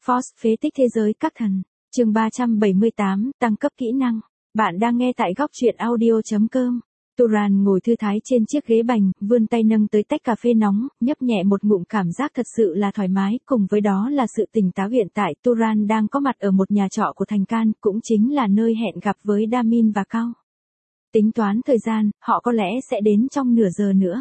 Force phế tích thế giới các thần. Chương 378, tăng cấp kỹ năng. Bạn đang nghe tại góc truyện audio.com. Turan ngồi thư thái trên chiếc ghế bành, vươn tay nâng tới tách cà phê nóng, nhấp nhẹ một ngụm, cảm giác thật sự là thoải mái, cùng với đó là sự tỉnh táo. Hiện tại Turan đang có mặt ở một nhà trọ của thành Can, cũng chính là nơi hẹn gặp với Damin và Cao. Tính toán thời gian, họ có lẽ sẽ đến trong nửa giờ nữa.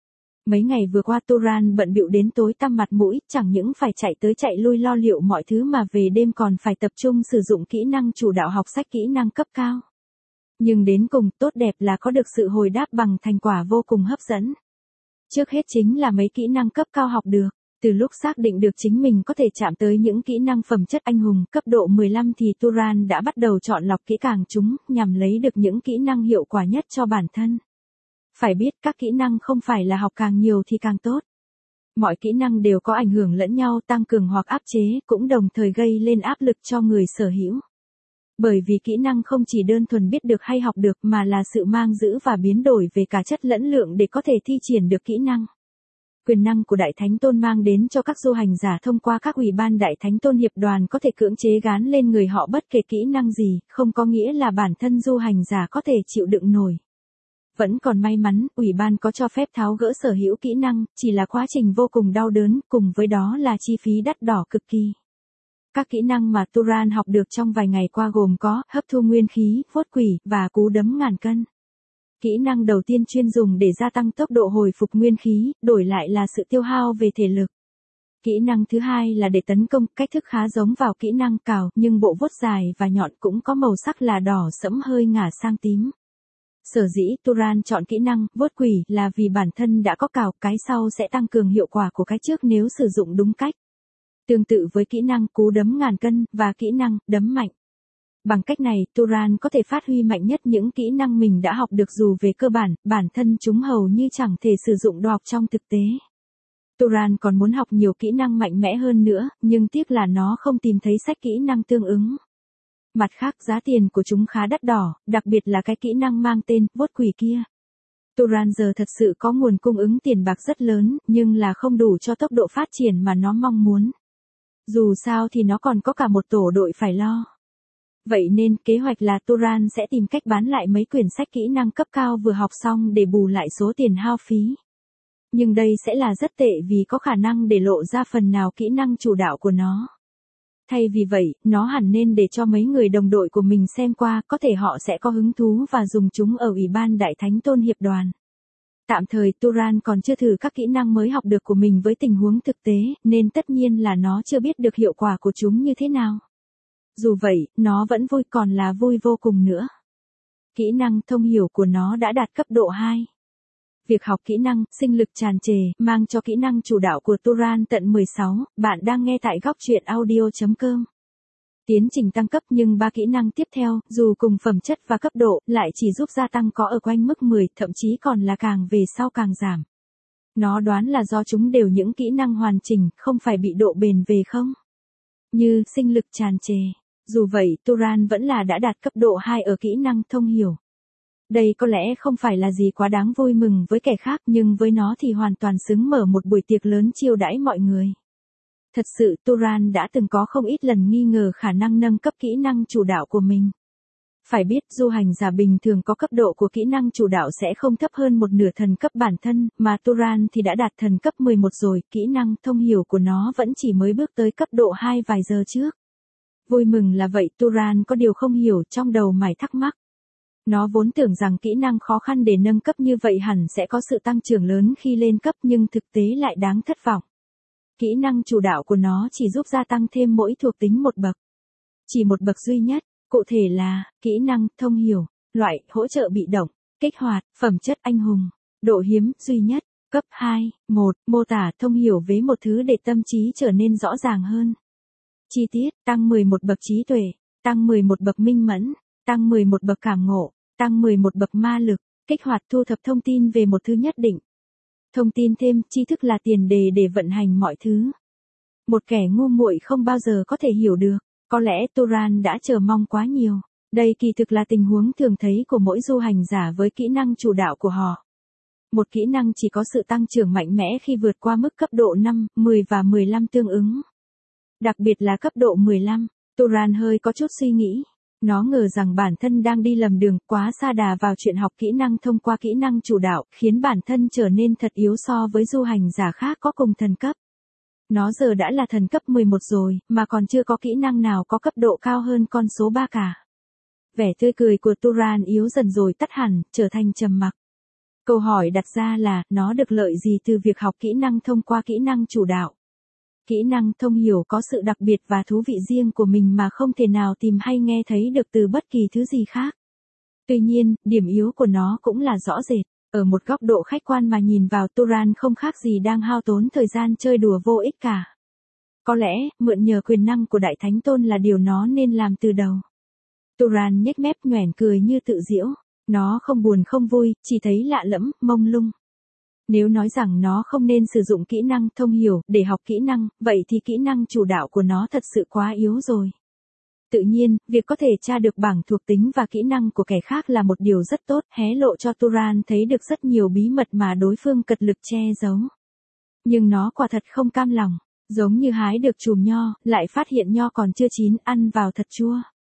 Mấy ngày vừa qua Turan bận bịu đến tối tăm mặt mũi, chẳng những phải chạy tới chạy lui lo liệu mọi thứ mà về đêm còn phải tập trung sử dụng kỹ năng chủ đạo, học sách kỹ năng cấp cao. Nhưng đến cùng, tốt đẹp là có được sự hồi đáp bằng thành quả vô cùng hấp dẫn. Trước hết chính là mấy kỹ năng cấp cao học được. Từ lúc xác định được chính mình có thể chạm tới những kỹ năng phẩm chất anh hùng cấp độ 15 thì Turan đã bắt đầu chọn lọc kỹ càng chúng, nhằm lấy được những kỹ năng hiệu quả nhất cho bản thân. Phải biết các kỹ năng không phải là học càng nhiều thì càng tốt. Mọi kỹ năng đều có ảnh hưởng lẫn nhau, tăng cường hoặc áp chế, cũng đồng thời gây lên áp lực cho người sở hữu. Bởi vì kỹ năng không chỉ đơn thuần biết được hay học được mà là sự mang giữ và biến đổi về cả chất lẫn lượng để có thể thi triển được kỹ năng. Quyền năng của Đại Thánh Tôn mang đến cho các du hành giả thông qua các ủy ban Đại Thánh Tôn hiệp đoàn có thể cưỡng chế gán lên người họ bất kể kỹ năng gì, không có nghĩa là bản thân du hành giả có thể chịu đựng nổi. Vẫn còn may mắn, ủy ban có cho phép tháo gỡ sở hữu kỹ năng, chỉ là quá trình vô cùng đau đớn, cùng với đó là chi phí đắt đỏ cực kỳ. Các kỹ năng mà Turan học được trong vài ngày qua gồm có hấp thu nguyên khí, vuốt quỷ và cú đấm ngàn cân. Kỹ năng đầu tiên chuyên dùng để gia tăng tốc độ hồi phục nguyên khí, đổi lại là sự tiêu hao về thể lực. Kỹ năng thứ hai là để tấn công, cách thức khá giống vào kỹ năng cào, nhưng bộ vuốt dài và nhọn cũng có màu sắc là đỏ sẫm hơi ngả sang tím. Sở dĩ Turan chọn kỹ năng vuốt quỷ là vì bản thân đã có cào, cái sau sẽ tăng cường hiệu quả của cái trước nếu sử dụng đúng cách. Tương tự với kỹ năng cú đấm ngàn cân và kỹ năng đấm mạnh. Bằng cách này, Turan có thể phát huy mạnh nhất những kỹ năng mình đã học được, dù về cơ bản thân chúng hầu như chẳng thể sử dụng được trong thực tế. Turan còn muốn học nhiều kỹ năng mạnh mẽ hơn nữa, nhưng tiếc là nó không tìm thấy sách kỹ năng tương ứng. Mặt khác, giá tiền của chúng khá đắt đỏ, đặc biệt là cái kỹ năng mang tên vuốt quỷ kia. Turan giờ thật sự có nguồn cung ứng tiền bạc rất lớn, nhưng là không đủ cho tốc độ phát triển mà nó mong muốn. Dù sao thì nó còn có cả một tổ đội phải lo. Vậy nên kế hoạch là Turan sẽ tìm cách bán lại mấy quyển sách kỹ năng cấp cao vừa học xong để bù lại số tiền hao phí. Nhưng đây sẽ là rất tệ vì có khả năng để lộ ra phần nào kỹ năng chủ đạo của nó. Thay vì vậy, nó hẳn nên để cho mấy người đồng đội của mình xem qua, có thể họ sẽ có hứng thú và dùng chúng ở Ủy ban Đại Thánh Tôn hiệp đoàn. Tạm thời Turan còn chưa thử các kỹ năng mới học được của mình với tình huống thực tế, nên tất nhiên là nó chưa biết được hiệu quả của chúng như thế nào. Dù vậy, nó vẫn vui, còn là vui vô cùng nữa. Kỹ năng thông hiểu của nó đã đạt cấp độ 2. Việc học kỹ năng sinh lực tràn trề mang cho kỹ năng chủ đạo của Turan tận 16, bạn đang nghe tại góc truyện audio.com. Tiến trình tăng cấp, nhưng 3 kỹ năng tiếp theo, dù cùng phẩm chất và cấp độ, lại chỉ giúp gia tăng có ở quanh mức 10, thậm chí còn là càng về sau càng giảm. Nó đoán là do chúng đều những kỹ năng hoàn chỉnh, không phải bị độ bền về không? Như sinh lực tràn trề. Dù vậy, Turan vẫn là đã đạt cấp độ 2 ở kỹ năng thông hiểu. Đây có lẽ không phải là gì quá đáng vui mừng với kẻ khác, nhưng với nó thì hoàn toàn xứng mở một buổi tiệc lớn chiêu đãi mọi người. Thật sự Turan đã từng có không ít lần nghi ngờ khả năng nâng cấp kỹ năng chủ đạo của mình. Phải biết du hành giả bình thường có cấp độ của kỹ năng chủ đạo sẽ không thấp hơn một nửa thần cấp bản thân, mà Turan thì đã đạt thần cấp 11 rồi, kỹ năng thông hiểu của nó vẫn chỉ mới bước tới cấp độ 2 vài giờ trước. Vui mừng là vậy, Turan có điều không hiểu, trong đầu mải thắc mắc. Nó vốn tưởng rằng kỹ năng khó khăn để nâng cấp như vậy hẳn sẽ có sự tăng trưởng lớn khi lên cấp, nhưng thực tế lại đáng thất vọng. Kỹ năng chủ đạo của nó chỉ giúp gia tăng thêm mỗi thuộc tính một bậc. Chỉ một bậc duy nhất, cụ thể là, kỹ năng thông hiểu, loại, hỗ trợ bị động, kích hoạt, phẩm chất anh hùng, độ hiếm, duy nhất, cấp 2, 1, mô tả thông hiểu với một thứ để tâm trí trở nên rõ ràng hơn. Chi tiết, tăng 11 bậc trí tuệ, tăng 11 bậc minh mẫn, tăng 11 bậc cảm ngộ, tăng 11 bậc ma lực, kích hoạt thu thập thông tin về một thứ nhất định. Thông tin thêm, tri thức là tiền đề để vận hành mọi thứ. Một kẻ ngu muội không bao giờ có thể hiểu được, có lẽ Turan đã chờ mong quá nhiều. Đây kỳ thực là tình huống thường thấy của mỗi du hành giả với kỹ năng chủ đạo của họ. Một kỹ năng chỉ có sự tăng trưởng mạnh mẽ khi vượt qua mức cấp độ 5, 10 và 15 tương ứng. Đặc biệt là cấp độ 15, Turan hơi có chút suy nghĩ. Nó ngờ rằng bản thân đang đi lầm đường, quá sa đà vào chuyện học kỹ năng thông qua kỹ năng chủ đạo, khiến bản thân trở nên thật yếu so với du hành giả khác có cùng thần cấp. Nó giờ đã là thần cấp 11 rồi, mà còn chưa có kỹ năng nào có cấp độ cao hơn con số 3 cả. Vẻ tươi cười của Turan yếu dần rồi tắt hẳn, trở thành trầm mặc. Câu hỏi đặt ra là, nó được lợi gì từ việc học kỹ năng thông qua kỹ năng chủ đạo? Kỹ năng thông hiểu có sự đặc biệt và thú vị riêng của mình mà không thể nào tìm hay nghe thấy được từ bất kỳ thứ gì khác. Tuy nhiên, điểm yếu của nó cũng là rõ rệt. Ở một góc độ khách quan mà nhìn vào, Turan không khác gì đang hao tốn thời gian chơi đùa vô ích cả. Có lẽ, mượn nhờ quyền năng của Đại Thánh Tôn là điều nó nên làm từ đầu. Turan nhếch mép nhoẻn cười như tự giễu. Nó không buồn không vui, chỉ thấy lạ lẫm, mông lung. Nếu nói rằng nó không nên sử dụng kỹ năng thông hiểu để học kỹ năng, vậy thì kỹ năng chủ đạo của nó thật sự quá yếu rồi. Tự nhiên, việc có thể tra được bảng thuộc tính và kỹ năng của kẻ khác là một điều rất tốt, hé lộ cho Turan thấy được rất nhiều bí mật mà đối phương cật lực che giấu. Nhưng nó quả thật không cam lòng, giống như hái được chùm nho, lại phát hiện nho còn chưa chín, ăn vào thật chua.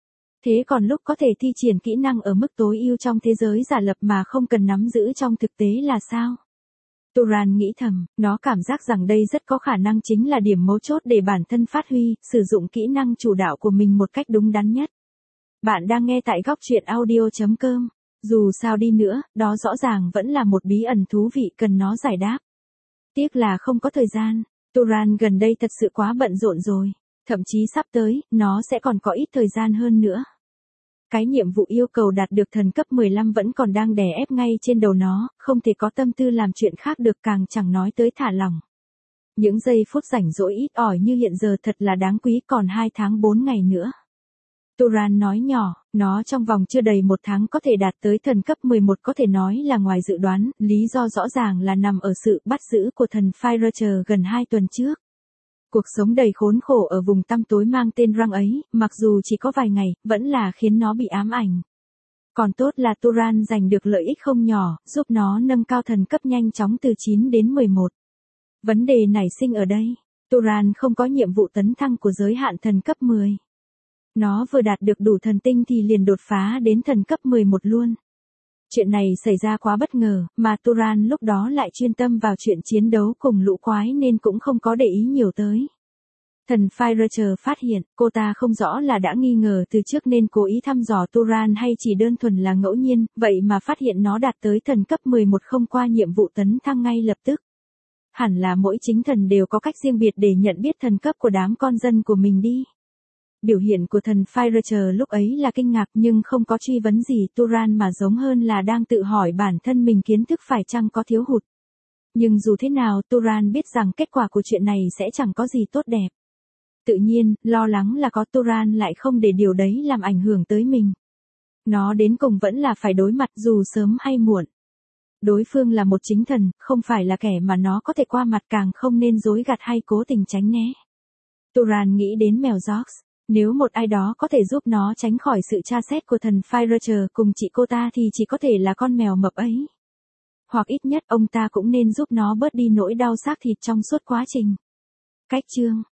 Thế còn lúc có thể thi triển kỹ năng ở mức tối ưu trong thế giới giả lập mà không cần nắm giữ trong thực tế là sao? Turan nghĩ thầm, nó cảm giác rằng đây rất có khả năng chính là điểm mấu chốt để bản thân phát huy, sử dụng kỹ năng chủ đạo của mình một cách đúng đắn nhất. Bạn đang nghe tại góc truyện audio.com. Dù sao đi nữa, đó rõ ràng vẫn là một bí ẩn thú vị cần nó giải đáp. Tiếc là không có thời gian. Turan gần đây thật sự quá bận rộn rồi. Thậm chí sắp tới, nó sẽ còn có ít thời gian hơn nữa. Cái nhiệm vụ yêu cầu đạt được thần cấp 15 vẫn còn đang đè ép ngay trên đầu nó, không thể có tâm tư làm chuyện khác được, càng chẳng nói tới thả lỏng. Những giây phút rảnh rỗi ít ỏi như hiện giờ thật là đáng quý, còn 2 tháng 4 ngày nữa. Turan nói nhỏ, nó trong vòng chưa đầy 1 tháng có thể đạt tới thần cấp 11, có thể nói là ngoài dự đoán, lý do rõ ràng là nằm ở sự bắt giữ của thần Firacher gần 2 tuần trước. Cuộc sống đầy khốn khổ ở vùng tăm tối mang tên Răng ấy, mặc dù chỉ có vài ngày, vẫn là khiến nó bị ám ảnh. Còn tốt là Turan giành được lợi ích không nhỏ, giúp nó nâng cao thần cấp nhanh chóng từ 9 đến 11. Vấn đề nảy sinh ở đây, Turan không có nhiệm vụ tấn thăng của giới hạn thần cấp 10. Nó vừa đạt được đủ thần tinh thì liền đột phá đến thần cấp 11 luôn. Chuyện này xảy ra quá bất ngờ, mà Turan lúc đó lại chuyên tâm vào chuyện chiến đấu cùng lũ quái nên cũng không có để ý nhiều tới. Thần Firacher phát hiện, cô ta không rõ là đã nghi ngờ từ trước nên cố ý thăm dò Turan hay chỉ đơn thuần là ngẫu nhiên, vậy mà phát hiện nó đạt tới thần cấp 11 không qua nhiệm vụ tấn thăng ngay lập tức. Hẳn là mỗi chính thần đều có cách riêng biệt để nhận biết thần cấp của đám con dân của mình đi. Biểu hiện của thần Firacher lúc ấy là kinh ngạc nhưng không có truy vấn gì Turan mà giống hơn là đang tự hỏi bản thân mình kiến thức phải chăng có thiếu hụt. Nhưng dù thế nào Turan biết rằng kết quả của chuyện này sẽ chẳng có gì tốt đẹp. Tự nhiên, lo lắng là có Turan lại không để điều đấy làm ảnh hưởng tới mình. Nó đến cùng vẫn là phải đối mặt dù sớm hay muộn. Đối phương là một chính thần, không phải là kẻ mà nó có thể qua mặt, càng không nên dối gạt hay cố tình tránh né. Turan nghĩ đến mèo George. Nếu một ai đó có thể giúp nó tránh khỏi sự tra xét của thần Firacher cùng chị cô ta thì chỉ có thể là con mèo mập ấy. Hoặc ít nhất ông ta cũng nên giúp nó bớt đi nỗi đau xác thịt trong suốt quá trình. Cách chương